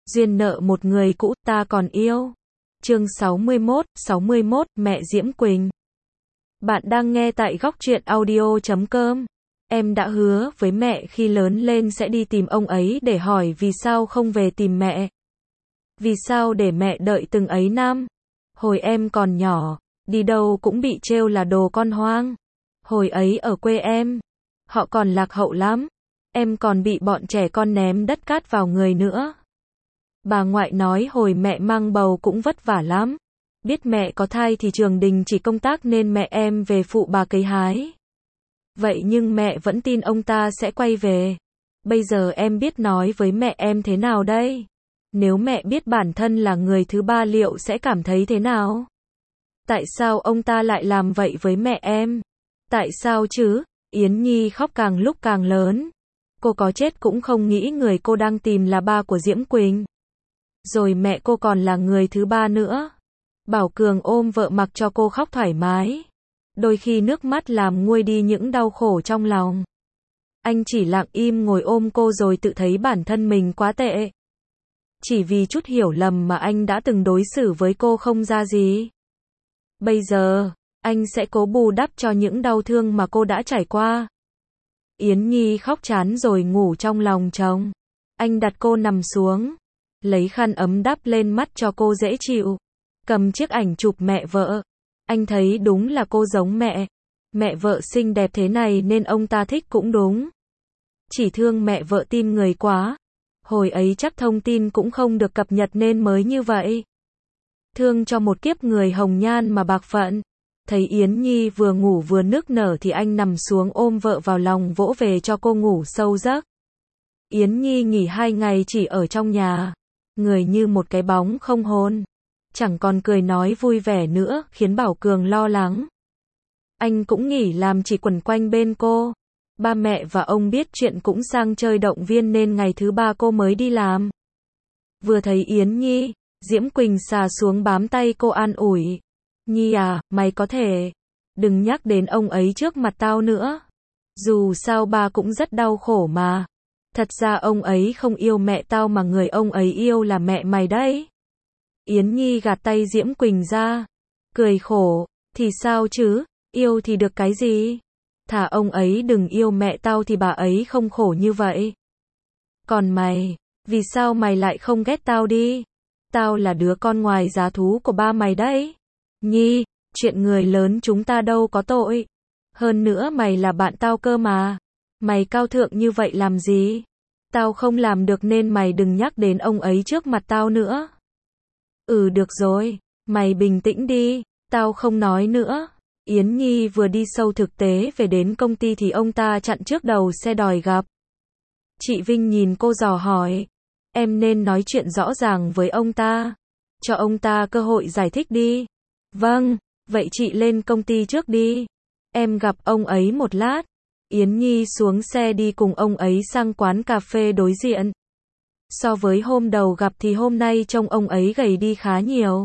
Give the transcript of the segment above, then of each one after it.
Duyên nợ một người cũ ta còn yêu. Chương 61, mẹ Diễm Quỳnh. Bạn đang nghe tại góc truyện audio.com. Em đã hứa với mẹ khi lớn lên sẽ đi tìm ông ấy để hỏi vì sao không về tìm mẹ. Vì sao để mẹ đợi từng ấy năm. Hồi em còn nhỏ, đi đâu cũng bị trêu là đồ con hoang. Hồi ấy ở quê em, họ còn lạc hậu lắm. Em còn bị bọn trẻ con ném đất cát vào người nữa. Bà ngoại nói hồi mẹ mang bầu cũng vất vả lắm. Biết mẹ có thai thì Trường Đình chỉ công tác nên mẹ em về phụ bà cấy hái. Vậy nhưng mẹ vẫn tin ông ta sẽ quay về. Bây giờ em biết nói với mẹ em thế nào đây? Nếu mẹ biết bản thân là người thứ ba liệu sẽ cảm thấy thế nào? Tại sao ông ta lại làm vậy với mẹ em? Tại sao chứ? Yến Nhi khóc càng lúc càng lớn. Cô có chết cũng không nghĩ người cô đang tìm là ba của Diễm Quỳnh. Rồi mẹ cô còn là người thứ ba nữa. Bảo Cường ôm vợ mặc cho cô khóc thoải mái. Đôi khi nước mắt làm nguôi đi những đau khổ trong lòng. Anh chỉ lặng im ngồi ôm cô rồi tự thấy bản thân mình quá tệ. Chỉ vì chút hiểu lầm mà anh đã từng đối xử với cô không ra gì. Bây giờ, anh sẽ cố bù đắp cho những đau thương mà cô đã trải qua. Yến Nhi khóc chán rồi ngủ trong lòng chồng. Anh đặt cô nằm xuống, lấy khăn ấm đắp lên mắt cho cô dễ chịu. Cầm chiếc ảnh chụp mẹ vợ. Anh thấy đúng là cô giống mẹ. Mẹ vợ xinh đẹp thế này nên ông ta thích cũng đúng. Chỉ thương mẹ vợ tin người quá. Hồi ấy chắc thông tin cũng không được cập nhật nên mới như vậy. Thương cho một kiếp người hồng nhan mà bạc phận. Thấy Yến Nhi vừa ngủ vừa nức nở thì anh nằm xuống ôm vợ vào lòng vỗ về cho cô ngủ sâu giấc. Yến Nhi nghỉ 2 ngày chỉ ở trong nhà. Người như một cái bóng không hồn. Chẳng còn cười nói vui vẻ nữa, khiến Bảo Cường lo lắng. Anh cũng nghỉ làm chỉ quẩn quanh bên cô. Ba mẹ và ông biết chuyện cũng sang chơi động viên nên ngày thứ ba cô mới đi làm. Vừa thấy Yến Nhi, Diễm Quỳnh xà xuống bám tay cô an ủi. Nhi à, mày có thể đừng nhắc đến ông ấy trước mặt tao nữa. Dù sao ba cũng rất đau khổ mà. Thật ra ông ấy không yêu mẹ tao mà người ông ấy yêu là mẹ mày đấy. Yến Nhi gạt tay Diễm Quỳnh ra. Cười khổ, thì sao chứ, yêu thì được cái gì? Thà ông ấy đừng yêu mẹ tao thì bà ấy không khổ như vậy. Còn mày, vì sao mày lại không ghét tao đi? Tao là đứa con ngoài giá thú của ba mày đấy. Nhi, chuyện người lớn chúng ta đâu có tội. Hơn nữa mày là bạn tao cơ mà. Mày cao thượng như vậy làm gì? Tao không làm được nên mày đừng nhắc đến ông ấy trước mặt tao nữa. Được rồi, mày bình tĩnh đi, tao không nói nữa. Yến Nhi vừa đi sâu thực tế về đến công ty thì ông ta chặn trước đầu xe đòi gặp. Chị Vinh nhìn cô dò hỏi. Em nên nói chuyện rõ ràng với ông ta. Cho ông ta cơ hội giải thích đi. Vâng, vậy chị lên công ty trước đi. Em gặp ông ấy một lát. Yến Nhi xuống xe đi cùng ông ấy sang quán cà phê đối diện. So với hôm đầu gặp thì hôm nay trông ông ấy gầy đi khá nhiều.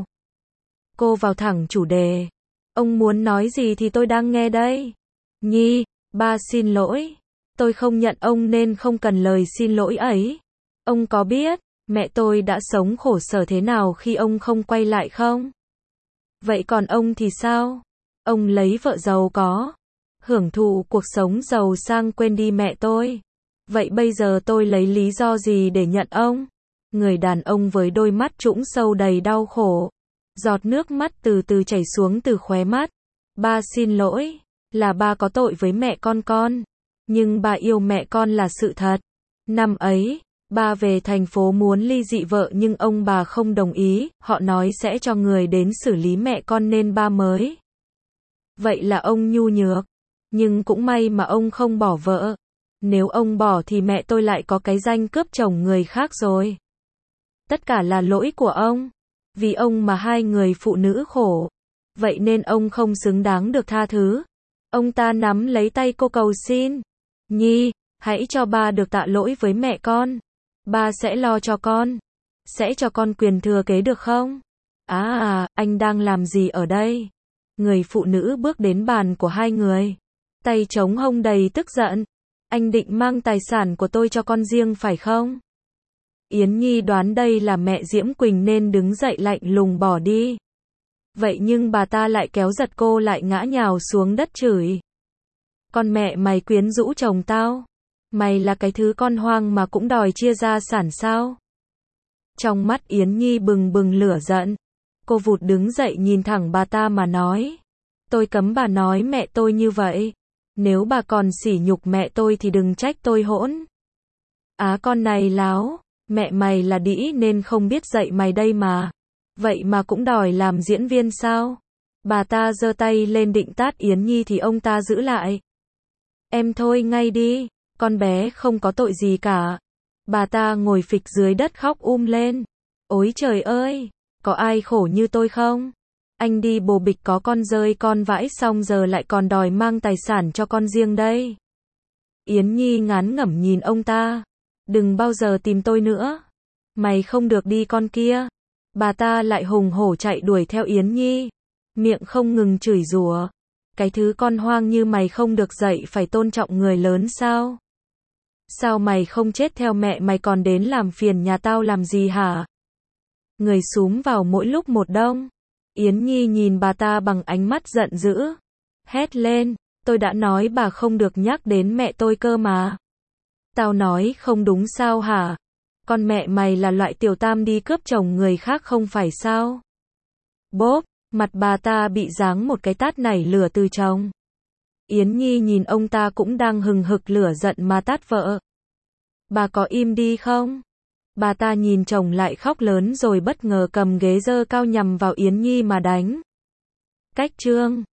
Cô vào thẳng chủ đề. Ông muốn nói gì thì tôi đang nghe đây. Nhi, ba xin lỗi. Tôi không nhận ông nên không cần lời xin lỗi ấy. Ông có biết, mẹ tôi đã sống khổ sở thế nào khi ông không quay lại không? Vậy còn ông thì sao? Ông lấy vợ giàu có. Hưởng thụ cuộc sống giàu sang quên đi mẹ tôi. Vậy bây giờ tôi lấy lý do gì để nhận ông? Người đàn ông với đôi mắt trũng sâu đầy đau khổ. Giọt nước mắt từ từ chảy xuống từ khóe mắt. Ba xin lỗi, là ba có tội với mẹ con. Nhưng ba yêu mẹ con là sự thật. Năm ấy, ba về thành phố muốn ly dị vợ nhưng ông bà không đồng ý, họ nói sẽ cho người đến xử lý mẹ con nên ba mới. Vậy là ông nhu nhược. Nhưng cũng may mà ông không bỏ vợ. Nếu ông bỏ thì mẹ tôi lại có cái danh cướp chồng người khác rồi. Tất cả là lỗi của ông. Vì ông mà hai người phụ nữ khổ. Vậy nên ông không xứng đáng được tha thứ. Ông ta nắm lấy tay cô cầu xin. Nhi, hãy cho ba được tạ lỗi với mẹ con. Ba sẽ lo cho con. Sẽ cho con quyền thừa kế được không? Anh đang làm gì ở đây? Người phụ nữ bước đến bàn của hai người. Tay trống hông đầy tức giận. Anh định mang tài sản của tôi cho con riêng phải không? Yến Nhi đoán đây là mẹ Diễm Quỳnh nên đứng dậy lạnh lùng bỏ đi. Vậy nhưng bà ta lại kéo giật cô lại ngã nhào xuống đất chửi. Con mẹ mày quyến rũ chồng tao. Mày là cái thứ con hoang mà cũng đòi chia gia sản sao? Trong mắt Yến Nhi bừng bừng lửa giận. Cô vụt đứng dậy nhìn thẳng bà ta mà nói. Tôi cấm bà nói mẹ tôi như vậy. Nếu bà còn sỉ nhục mẹ tôi thì đừng trách tôi hỗn. Á con này láo, mẹ mày là đĩ nên không biết dạy mày đây mà. Vậy mà cũng đòi làm diễn viên sao? Bà ta giơ tay lên định tát Yến Nhi thì ông ta giữ lại. Em thôi ngay đi, con bé không có tội gì cả. Bà ta ngồi phịch dưới đất khóc lên. Ôi trời ơi, có ai khổ như tôi không? Anh đi bồ bịch có con rơi con vãi xong giờ lại còn đòi mang tài sản cho con riêng đây. Yến Nhi ngán ngẩm nhìn ông ta. Đừng bao giờ tìm tôi nữa. Mày không được đi con kia. Bà ta lại hùng hổ chạy đuổi theo Yến Nhi. Miệng không ngừng chửi rủa. Cái thứ con hoang như mày không được dạy phải tôn trọng người lớn sao? Sao mày không chết theo mẹ mày còn đến làm phiền nhà tao làm gì hả? Người xúm vào mỗi lúc một đông. Yến Nhi nhìn bà ta bằng ánh mắt giận dữ. Hét lên, tôi đã nói bà không được nhắc đến mẹ tôi cơ mà. Tao nói không đúng sao hả? Con mẹ mày là loại tiểu tam đi cướp chồng người khác không phải sao? Bốp, mặt bà ta bị giáng một cái tát nảy lửa từ chồng. Yến Nhi nhìn ông ta cũng đang hừng hực lửa giận mà tát vợ. Bà có im đi không? Bà ta nhìn chồng lại khóc lớn rồi bất ngờ cầm ghế giơ cao nhằm vào Yến Nhi mà đánh. Cách chương